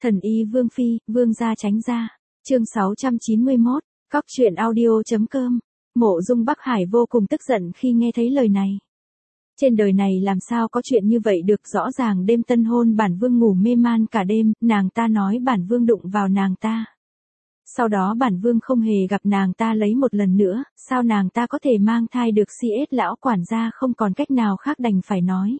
Thần y Vương Phi, Vương gia tránh ra. Chương 691, Cóc truyện audio.com. Mộ Dung Bắc Hải vô cùng tức giận khi nghe thấy lời này. Trên đời này làm sao có chuyện như vậy được, rõ ràng đêm tân hôn bản vương ngủ mê man cả đêm, nàng ta nói bản vương đụng vào nàng ta. Sau đó bản vương không hề gặp nàng ta lấy một lần nữa, sao nàng ta có thể mang thai được, CS lão quản gia không còn cách nào khác đành phải nói.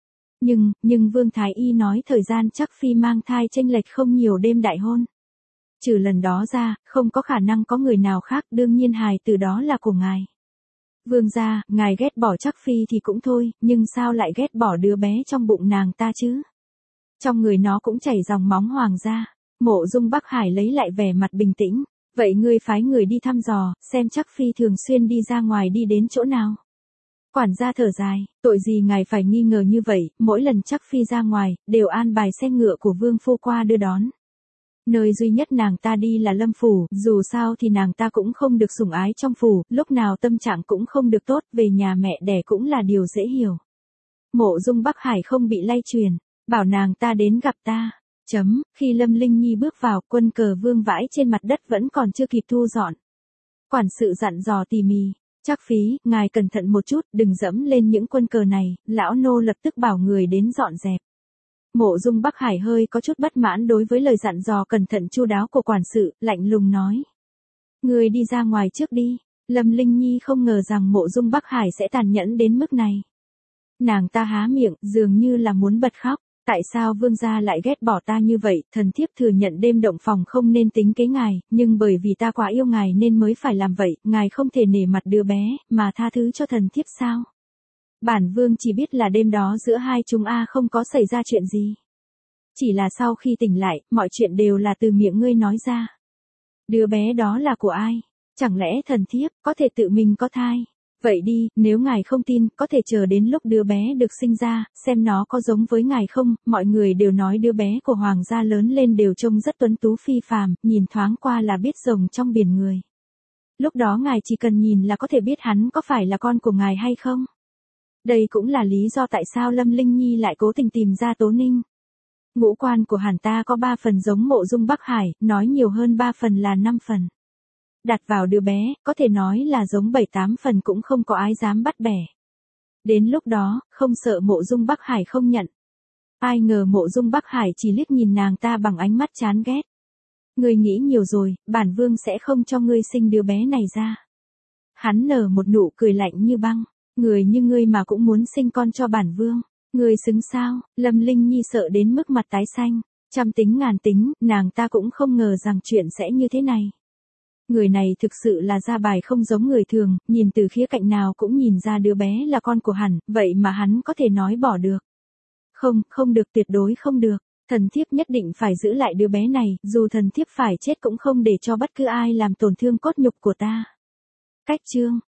Nhưng Vương Thái Y nói thời gian chắc Phi mang thai chênh lệch không nhiều đêm đại hôn. Trừ lần đó ra, không có khả năng có người nào khác, đương nhiên hài từ đó là của ngài. Vương gia, ngài ghét bỏ chắc Phi thì cũng thôi, nhưng sao lại ghét bỏ đứa bé trong bụng nàng ta chứ? Trong người nó cũng chảy dòng máu hoàng gia. Mộ Dung Bắc Hải lấy lại vẻ mặt bình tĩnh. Vậy ngươi phái người đi thăm dò, xem chắc Phi thường xuyên đi ra ngoài đi đến chỗ nào? Quản gia thở dài, tội gì ngài phải nghi ngờ như vậy, mỗi lần chắc Phi ra ngoài, đều an bài xe ngựa của Vương Phu qua đưa đón. Nơi duy nhất nàng ta đi là Lâm Phủ, dù sao thì nàng ta cũng không được sủng ái trong phủ, lúc nào tâm trạng cũng không được tốt, về nhà mẹ đẻ cũng là điều dễ hiểu. Mộ Dung Bắc Hải không bị lay truyền, bảo nàng ta đến gặp ta. Khi Lâm Linh Nhi bước vào, quân cờ vương vãi trên mặt đất vẫn còn chưa kịp thu dọn. Quản sự dặn dò tỉ mỉ, chắc Phí, ngài cẩn thận một chút, đừng dẫm lên những quân cờ này, lão nô lập tức bảo người đến dọn dẹp. Mộ Dung Bắc Hải hơi có chút bất mãn đối với lời dặn dò cẩn thận chu đáo của quản sự, lạnh lùng nói. Người đi ra ngoài trước đi. Lâm Linh Nhi không ngờ rằng Mộ Dung Bắc Hải sẽ tàn nhẫn đến mức này. Nàng ta há miệng, dường như là muốn bật khóc. Tại sao vương gia lại ghét bỏ ta như vậy? Thần thiếp thừa nhận đêm động phòng không nên tính kế ngài, nhưng bởi vì ta quá yêu ngài nên mới phải làm vậy, ngài không thể nể mặt đứa bé, mà tha thứ cho thần thiếp sao? Bản vương chỉ biết là đêm đó giữa hai chúng không có xảy ra chuyện gì. Chỉ là sau khi tỉnh lại, mọi chuyện đều là từ miệng ngươi nói ra. Đứa bé đó là của ai? Chẳng lẽ thần thiếp có thể tự mình có thai? Vậy đi, nếu ngài không tin, có thể chờ đến lúc đứa bé được sinh ra, xem nó có giống với ngài không, mọi người đều nói đứa bé của hoàng gia lớn lên đều trông rất tuấn tú phi phàm, nhìn thoáng qua là biết rồng trong biển người. Lúc đó ngài chỉ cần nhìn là có thể biết hắn có phải là con của ngài hay không. Đây cũng là lý do tại sao Lâm Linh Nhi lại cố tình tìm ra Tố Ninh. Ngũ quan của hắn ta có 3 phần giống Mộ Dung Bắc Hải, nói nhiều hơn 3 phần là 5 phần. Đặt vào đứa bé, có thể nói là giống 7-8 phần cũng không có ai dám bắt bẻ. Đến lúc đó, không sợ Mộ Dung Bắc Hải không nhận. Ai ngờ Mộ Dung Bắc Hải chỉ liếc nhìn nàng ta bằng ánh mắt chán ghét. Ngươi nghĩ nhiều rồi, bản vương sẽ không cho ngươi sinh đứa bé này ra. Hắn nở một nụ cười lạnh như băng. Người như ngươi mà cũng muốn sinh con cho bản vương. Ngươi xứng sao? Lâm Linh Nhi sợ đến mức mặt tái xanh. Trăm tính ngàn tính, nàng ta cũng không ngờ rằng chuyện sẽ như thế này. Người này thực sự là ra bài không giống người thường, nhìn từ khía cạnh nào cũng nhìn ra đứa bé là con của hắn, vậy mà hắn có thể nói bỏ được. Không được, tuyệt đối không được. Thần thiếp nhất định phải giữ lại đứa bé này, dù thần thiếp phải chết cũng không để cho bất cứ ai làm tổn thương cốt nhục của ta. Cách chương